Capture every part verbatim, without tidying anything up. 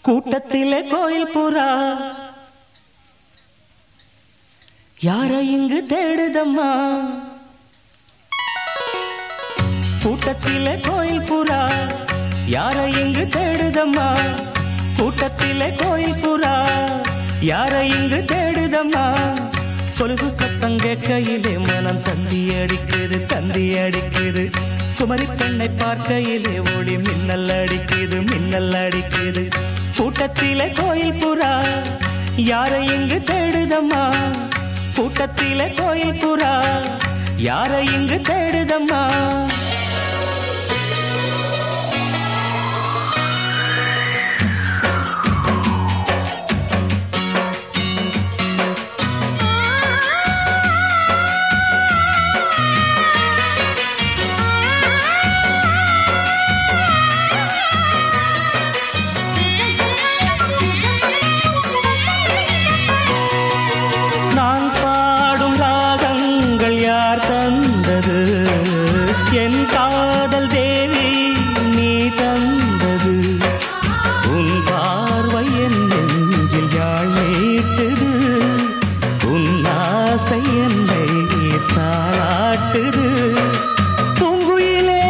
கூட்டத்திலே கோயில் புறா யார இங்கு தேடுதம்மா கூட்டத்திலே கோயில் புறா யார இங்கு தேடுதம்மா கூட்டத்திலே கோயில் புறா யார இங்கு தேடுதம்மா கொலுசு சத்தம் கேட்கையிலே மனம் தந்தி அடிக்குது தந்தி அடிக்குது குமரி பெண்ணை பார்க்கையிலே ஒளி மின்னல் அடிக்குது மின்னல் அடிக்குது கூட்டத்திலே கோயில் புறா யார இங்கு தேடுதம்மா கூட்டத்திலே கோயில் புறா யார இங்கு தேடுதம்மா என் காதல் தேவி நீ தந்தது உன் பார்வை என் நெஞ்சில் யாழ் மீட்டுது உன் ஆசை என்னை தாளாட்டுது பூங்குயிலே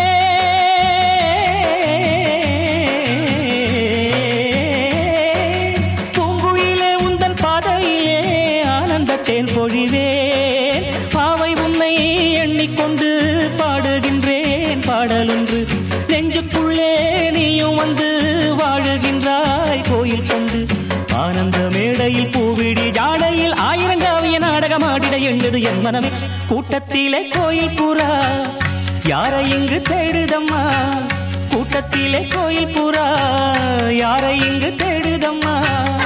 பூங்குயிலே உந்தன் பாதையிலே ஆனந்த தேன் பொழிவே பாவை உன்னை எண்ணிக்கொண்டு பாடுகின்றேன் பாடலொன்று நெஞ்சுக்குள்ளே நீயும் வந்து வாழுகின்றாய் கோயில் கொண்டு ஆனந்த மேடையில் பூவிடி ஜாடையில் ஆயிரங்காவிய நாடகமாடிட எண்ணுது என் மனமே கூட்டத்திலே கோயில் புறா யார இங்கு தேடுதம்மா கூட்டத்திலே கோயில் புறா யார இங்கு தேடுதம்மா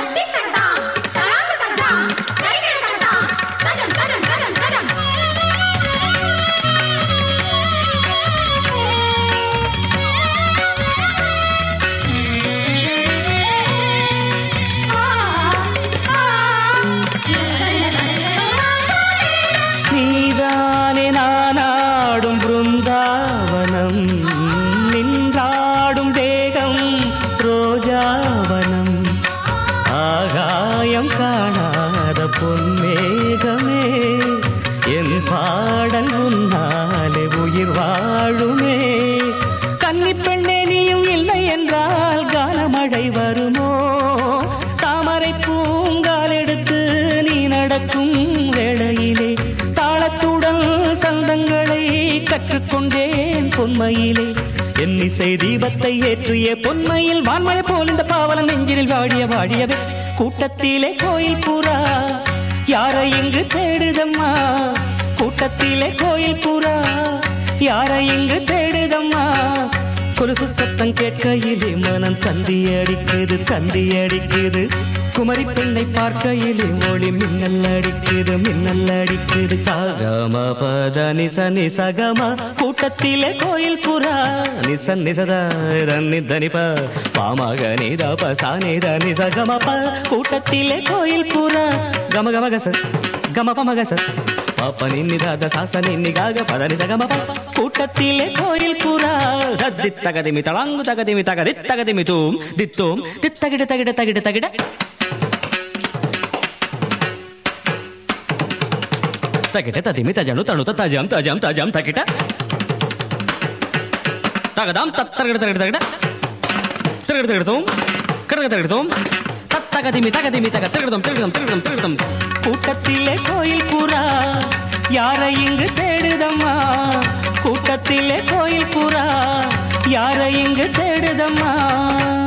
நீதானே நானாடும் பிருந்தாவனம் நின்றாடும் தேகம் ரோஜாவனம் ஆகாயம் காணாத பொன்மேகமே என் பாடல் உன்னாலே உயிர் வாழுமே கன்னி பெண்ணே நீயும் இல்லை என்றால் காலமழை வருமோ தாமரை பூங்கால் எடுத்து நீ நடக்கும் வேளையிலே தாளத்துடன் சந்தங்களை கற்றுக்கொண்டேன் பொன்மையிலே என் இசை தீபத்தை ஏற்றிய பொன்மையில் வான்மழை போல் இந்த பாவலன் நெஞ்சினில் வாழிய வாழியவே கூட்டத்திலே கோயில் புறா யார இங்கு தேடுதம்மா கூட்டத்திலே கோயில் புறா யார இங்கு தேடுதம்மா கொலுசு சத்தம் கேட்கையிலே மனம் தந்தி அடிக்குது தந்தி அடிக்குது குமரி பெண்ணை பார்க்கையிலே ஒளி மின்னல் அடிக்குது மின்னல் அடிக்குது சகம பத நிச நிசகம கூட்டத்திலே கோயில் புறா நிச நிசத நிதனிப பாமக நித பசா நித நிசகம ப கூட்டத்திலே கோயில் புறா கம கம கச கம பம கச பாப்ப நின்னிதாத சாச நின்னிகாக பத நிசகம ப கூட்டத்திலே கோயில் புறா தத்தி தகதிமி தளாங்கு தகதிமி தகதி தகதிமி தூம் தித்தோம் தித்தகிட தகிட தகிட தகிட தகிட ததிமி தஜனு தணுத தஜம் தஜம் தஜம் தகிட தகதாம் தத்தகிட தகிட தகிட திரகிட திரகிடதோம் கிடக திரகிடதோம் தத்தகதிமி தகதிமி தக திரகிடதோம் திரகிடதோம் திரகிடதோம் திரகிடதோம் கூட்டத்திலே கோயில் புறா யார இங்கு தேடுதம்மா கூட்டத்திலே கோயில் புறா யார இங்கு தேடுதம்மா